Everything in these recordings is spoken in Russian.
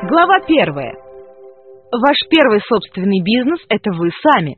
Глава 1. Ваш первый собственный бизнес – это вы сами.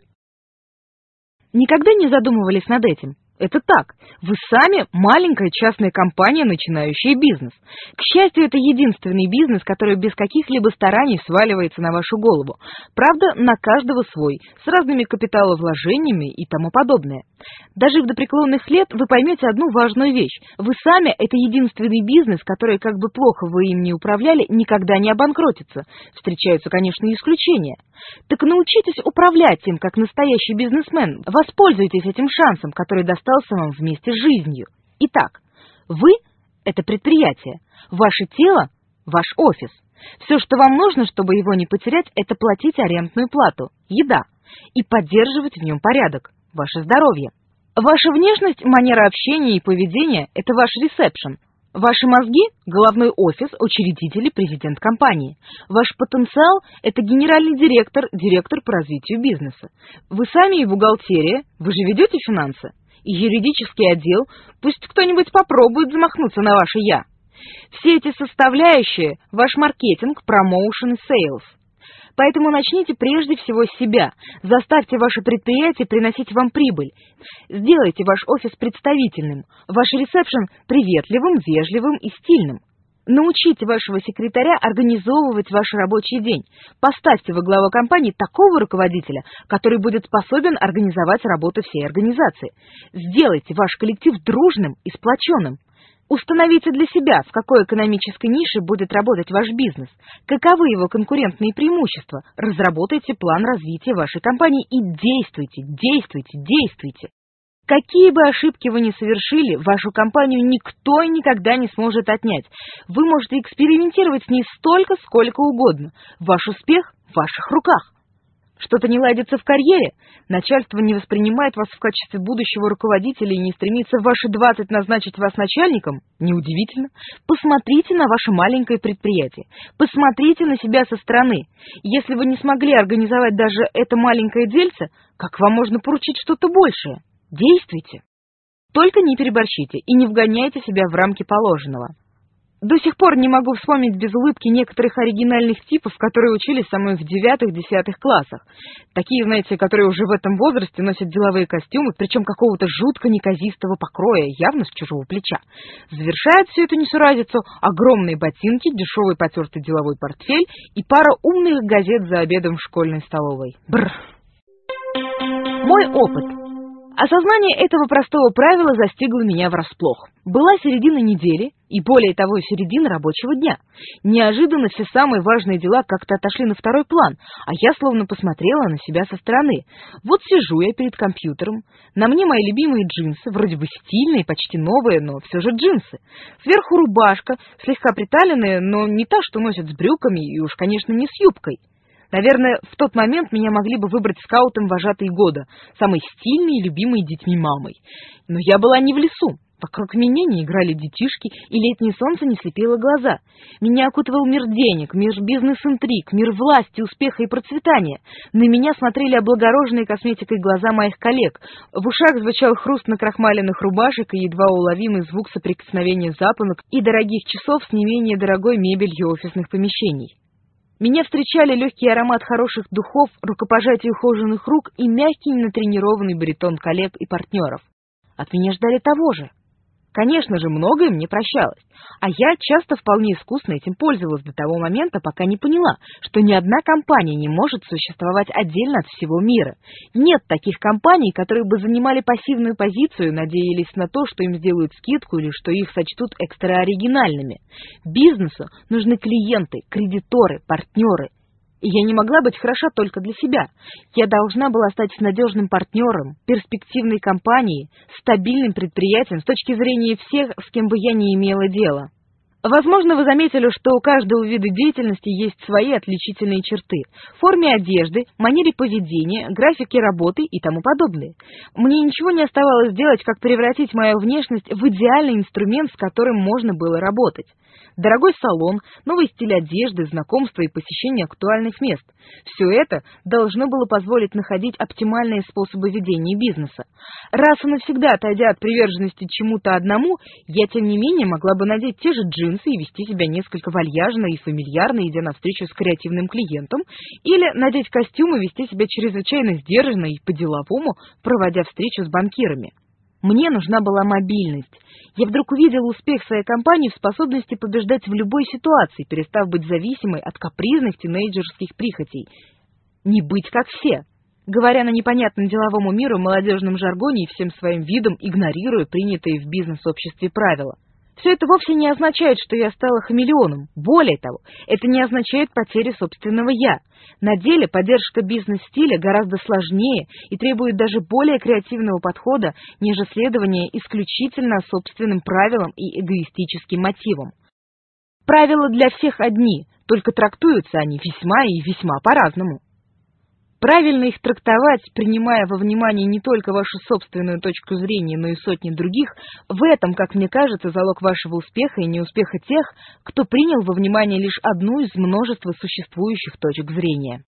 Никогда не задумывались над этим? Это так. Вы сами маленькая частная компания, начинающая бизнес. К счастью, это единственный бизнес, который без каких-либо стараний сваливается на вашу голову. Правда, на каждого свой, с разными капиталовложениями и тому подобное. Дожив до преклонных лет, вы поймете одну важную вещь. Вы сами – это единственный бизнес, который, как бы плохо вы им ни управляли, никогда не обанкротится. Встречаются, конечно, и исключения. Так научитесь управлять им, как настоящий бизнесмен. Воспользуйтесь этим шансом, который достался вам вместе с жизнью. Итак, вы – это предприятие. Ваше тело – ваш офис. Все, что вам нужно, чтобы его не потерять, это платить арендную плату, еда, и поддерживать в нем порядок, ваше здоровье. Ваша внешность, манера общения и поведения – это ваш ресепшн. Ваши мозги – головной офис, учредитель и президент компании. Ваш потенциал – это генеральный директор, директор по развитию бизнеса. Вы сами и бухгалтерия, вы же ведете финансы. И юридический отдел, пусть кто-нибудь попробует замахнуться на ваше «я». Все эти составляющие – ваш маркетинг, промоушен и сейлс. Поэтому начните прежде всего с себя. Заставьте ваше предприятие приносить вам прибыль. Сделайте ваш офис представительным, ваш ресепшн приветливым, вежливым и стильным. Научите вашего секретаря организовывать ваш рабочий день. Поставьте во главу компании такого руководителя, который будет способен организовать работу всей организации. Сделайте ваш коллектив дружным и сплоченным. Установите для себя, в какой экономической нише будет работать ваш бизнес, каковы его конкурентные преимущества, разработайте план развития вашей компании и действуйте, действуйте, действуйте. Какие бы ошибки вы ни совершили, вашу компанию никто и никогда не сможет отнять. Вы можете экспериментировать с ней столько, сколько угодно. Ваш успех в ваших руках. Что-то не ладится в карьере? Начальство не воспринимает вас в качестве будущего руководителя и не стремится в ваши 20 назначить вас начальником? Неудивительно. Посмотрите на ваше маленькое предприятие. Посмотрите на себя со стороны. Если вы не смогли организовать даже это маленькое дельце, как вам можно поручить что-то большее? Действуйте. Только не переборщите и не вгоняйте себя в рамки положенного. До сих пор не могу вспомнить без улыбки некоторых оригинальных типов, которые учились со мной в 9-10 классах. Такие, знаете, которые уже в этом возрасте носят деловые костюмы, причем какого-то жутко неказистого покроя, явно с чужого плеча. Завершает всю эту несуразицу огромные ботинки, дешевый потертый деловой портфель и пара умных газет за обедом в школьной столовой. Бррр. Мой опыт. Осознание этого простого правила застигло меня врасплох. Была середина недели, и более того, середина рабочего дня. Неожиданно все самые важные дела как-то отошли на второй план, а я словно посмотрела на себя со стороны. Вот сижу я перед компьютером, на мне мои любимые джинсы, вроде бы стильные, почти новые, но все же джинсы. Сверху рубашка, слегка приталенная, но не та, что носят с брюками, и уж, конечно, не с юбкой. Наверное, в тот момент меня могли бы выбрать скаутом вожатой года, самой стильной и любимой детьми мамой. Но я была не в лесу. Вокруг меня не играли детишки, и летнее солнце не слепило глаза. Меня окутывал мир денег, мир бизнес-интриг, мир власти, успеха и процветания. На меня смотрели облагороженные косметикой глаза моих коллег. В ушах звучал хруст накрахмаленных рубашек и едва уловимый звук соприкосновения запонок и дорогих часов с не менее дорогой мебелью офисных помещений. Меня встречали легкий аромат хороших духов, рукопожатие ухоженных рук и мягкий натренированный баритон коллег и партнеров. От меня ждали того же. Конечно же, многое мне прощалось, а я часто вполне искусно этим пользовалась до того момента, пока не поняла, что ни одна компания не может существовать отдельно от всего мира. Нет таких компаний, которые бы занимали пассивную позицию и надеялись на то, что им сделают скидку или что их сочтут экстраоригинальными. Бизнесу нужны клиенты, кредиторы, партнеры. И я не могла быть хороша только для себя. Я должна была стать надежным партнером, перспективной компанией, стабильным предприятием с точки зрения всех, с кем бы я ни имела дело. Возможно, вы заметили, что у каждого вида деятельности есть свои отличительные черты в форме одежды, манере поведения, графике работы и тому подобное. Мне ничего не оставалось делать, как превратить мою внешность в идеальный инструмент, с которым можно было работать. Дорогой салон, новый стиль одежды, знакомства и посещение актуальных мест. Все это должно было позволить находить оптимальные способы ведения бизнеса. Раз и навсегда отойдя от приверженности чему-то одному, я тем не менее могла бы надеть те же джинсы и вести себя несколько вальяжно и фамильярно, идя на встречу с креативным клиентом, или надеть костюм и вести себя чрезвычайно сдержанно и по-деловому, проводя встречу с банкирами. Мне нужна была мобильность. Я вдруг увидела успех своей компании в способности побеждать в любой ситуации, перестав быть зависимой от капризных тинейджерских прихотей. Не быть как все. Говоря на непонятном деловому миру молодежном жаргоне и всем своим видом игнорируя принятые в бизнес-обществе правила. Все это вовсе не означает, что я стала хамелеоном. Более того, это не означает потери собственного «я». На деле поддержка бизнес-стиля гораздо сложнее и требует даже более креативного подхода, нежели следование исключительно собственным правилам и эгоистическим мотивам. Правила для всех одни, только трактуются они весьма и весьма по-разному. Правильно их трактовать, принимая во внимание не только вашу собственную точку зрения, но и сотни других, в этом, как мне кажется, залог вашего успеха и неуспеха тех, кто принял во внимание лишь одну из множества существующих точек зрения.